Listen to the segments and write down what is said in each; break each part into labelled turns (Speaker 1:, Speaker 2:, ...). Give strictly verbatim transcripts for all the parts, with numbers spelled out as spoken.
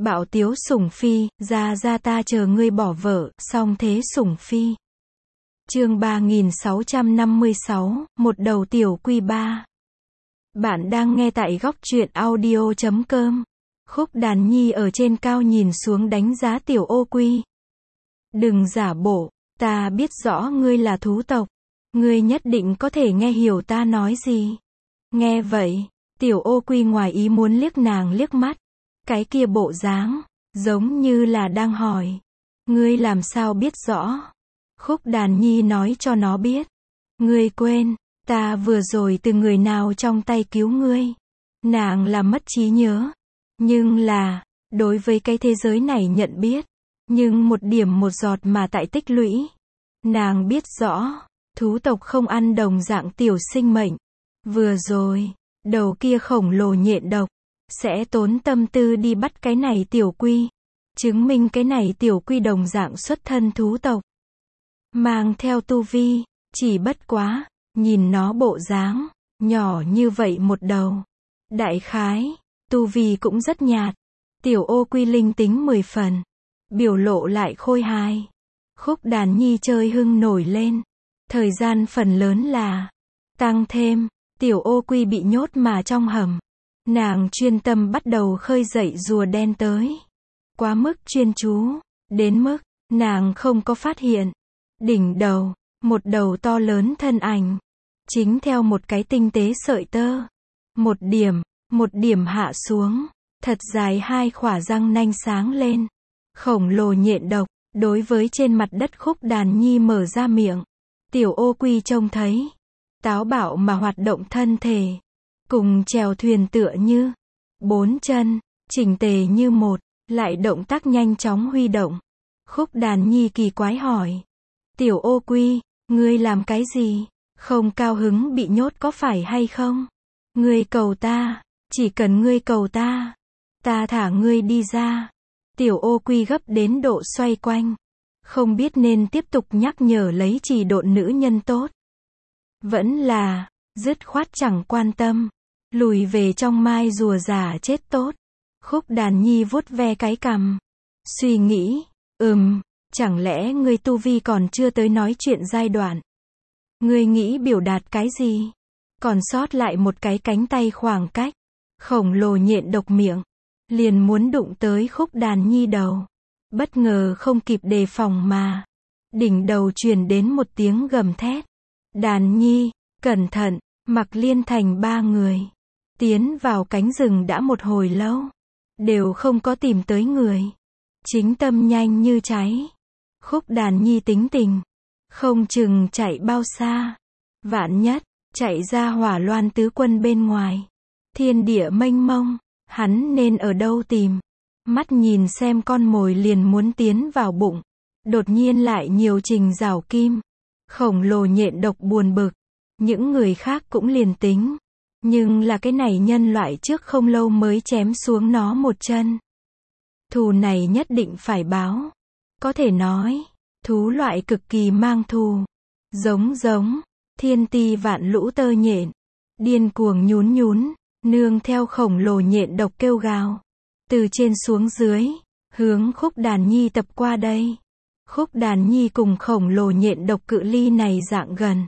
Speaker 1: Bạo tiếu sủng phi, ra ra ta chờ ngươi bỏ vợ, song thế sủng phi. Chương ba nghìn sáu trăm năm mươi sáu, một đầu tiểu quy ba. Bạn đang nghe tại góc truyện audio chấm com. Khúc Đàn Nhi ở trên cao nhìn xuống đánh giá tiểu ô quy. Đừng giả bộ, ta biết rõ ngươi là thú tộc. Ngươi nhất định có thể nghe hiểu ta nói gì. Nghe vậy, tiểu ô quy ngoài ý muốn liếc nàng liếc mắt. Cái kia bộ dáng, giống như là đang hỏi. Ngươi làm sao biết rõ? Khúc Đàn Nhi nói cho nó biết. Ngươi quên, ta vừa rồi từ người nào trong tay cứu ngươi. Nàng là mất trí nhớ. Nhưng là, đối với cái thế giới này nhận biết. Nhưng một điểm một giọt mà tại tích lũy. Nàng biết rõ, thú tộc không ăn đồng dạng tiểu sinh mệnh. Vừa rồi, đầu kia khổng lồ nhện độc. Sẽ tốn tâm tư đi bắt cái này tiểu quy. Chứng minh cái này tiểu quy đồng dạng xuất thân thú tộc. Mang theo tu vi, chỉ bất quá, nhìn nó bộ dáng, nhỏ như vậy một đầu. Đại khái, tu vi cũng rất nhạt. Tiểu ô quy linh tính mười phần. Biểu lộ lại khôi hài. Khúc Đàn Nhi chơi hưng nổi lên. Thời gian phần lớn là tăng thêm, tiểu ô quy bị nhốt mà trong hầm. Nàng chuyên tâm bắt đầu khơi dậy rùa đen tới. Quá mức chuyên chú, đến mức, nàng không có phát hiện. Đỉnh đầu, một đầu to lớn thân ảnh. Chính theo một cái tinh tế sợi tơ. Một điểm, một điểm hạ xuống. Thật dài hai khỏa răng nanh sáng lên. Khổng lồ nhện độc, đối với trên mặt đất Khúc Đàn Nhi mở ra miệng. Tiểu ô quy trông thấy. Táo bạo mà hoạt động thân thể. Cùng chèo thuyền tựa như. Bốn chân, chỉnh tề như một, lại động tác nhanh chóng huy động. Khúc Đàn Nhi kỳ quái hỏi. Tiểu ô quy, ngươi làm cái gì? Không cao hứng bị nhốt có phải hay không? Ngươi cầu ta, chỉ cần ngươi cầu ta. Ta thả ngươi đi ra. Tiểu ô quy gấp đến độ xoay quanh. Không biết nên tiếp tục nhắc nhở lấy trì độn nữ nhân tốt. Vẫn là, dứt khoát chẳng quan tâm. Lùi về trong mai rùa già chết tốt. Khúc Đàn Nhi vuốt ve cái cằm. Suy nghĩ, ừm, chẳng lẽ ngươi tu vi còn chưa tới nói chuyện giai đoạn. Ngươi nghĩ biểu đạt cái gì? Còn sót lại một cái cánh tay khoảng cách. Khổng lồ nhện độc miệng. Liền muốn đụng tới Khúc Đàn Nhi đầu. Bất ngờ không kịp đề phòng mà. Đỉnh đầu truyền đến một tiếng gầm thét. Đàn Nhi, cẩn thận, Mặc Liên Thành ba người. Tiến vào cánh rừng đã một hồi lâu. Đều không có tìm tới người. Chính tâm nhanh như cháy. Khúc Đàn Nhi tính tình. Không chừng chạy bao xa. Vạn nhất, chạy ra Hỏa Loan tứ quân bên ngoài. Thiên địa mênh mông. Hắn nên ở đâu tìm. Mắt nhìn xem con mồi liền muốn tiến vào bụng. Đột nhiên lại nhiều trình rào kim. Khổng lồ nhện độc buồn bực. Những người khác cũng liền tính. Nhưng là cái này nhân loại trước không lâu mới chém xuống nó một chân. Thù này nhất định phải báo. Có thể nói, thú loại cực kỳ mang thù. Giống giống, thiên ti vạn lũ tơ nhện. Điên cuồng nhún nhún, nương theo khổng lồ nhện độc kêu gào. Từ trên xuống dưới, hướng Khúc Đàn Nhi tập qua đây. Khúc Đàn Nhi cùng khổng lồ nhện độc cự ly này dạng gần.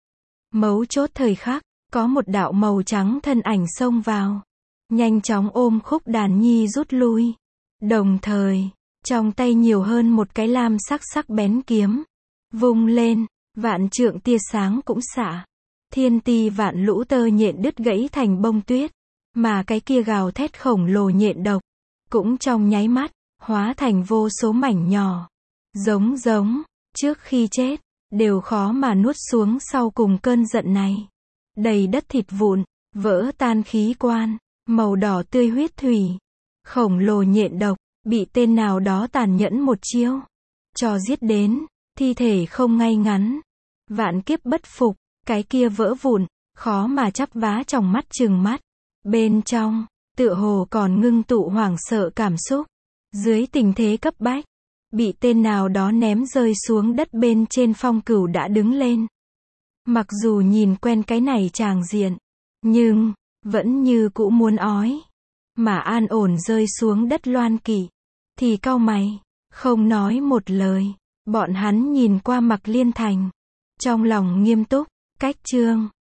Speaker 1: Mấu chốt thời khắc. Có một đạo màu trắng thân ảnh xông vào. Nhanh chóng ôm Khúc Đàn Nhi rút lui. Đồng thời, trong tay nhiều hơn một cái lam sắc sắc bén kiếm. Vung lên, vạn trượng tia sáng cũng xả. Thiên ti vạn lũ tơ nhện đứt gãy thành bông tuyết. Mà cái kia gào thét khổng lồ nhện độc. Cũng trong nháy mắt, hóa thành vô số mảnh nhỏ. Giống giống, trước khi chết, đều khó mà nuốt xuống sau cùng cơn giận này. Đầy đất thịt vụn, vỡ tan khí quan, màu đỏ tươi huyết thủy. Khổng lồ nhện độc, bị tên nào đó tàn nhẫn một chiêu. Cho giết đến, thi thể không ngay ngắn. Vạn kiếp bất phục, cái kia vỡ vụn, khó mà chắp vá trong mắt trừng mắt. Bên trong, tựa hồ còn ngưng tụ hoảng sợ cảm xúc. Dưới tình thế cấp bách, bị tên nào đó ném rơi xuống đất bên trên Phong Cửu đã đứng lên. Mặc dù nhìn quen cái này tràng diện, nhưng, vẫn như cũ muốn ói. Mà an ổn rơi xuống đất Loan Kỵ, thì cau mày, không nói một lời. Bọn hắn nhìn qua Mặc Liên Thành, trong lòng nghiêm túc. Cách chương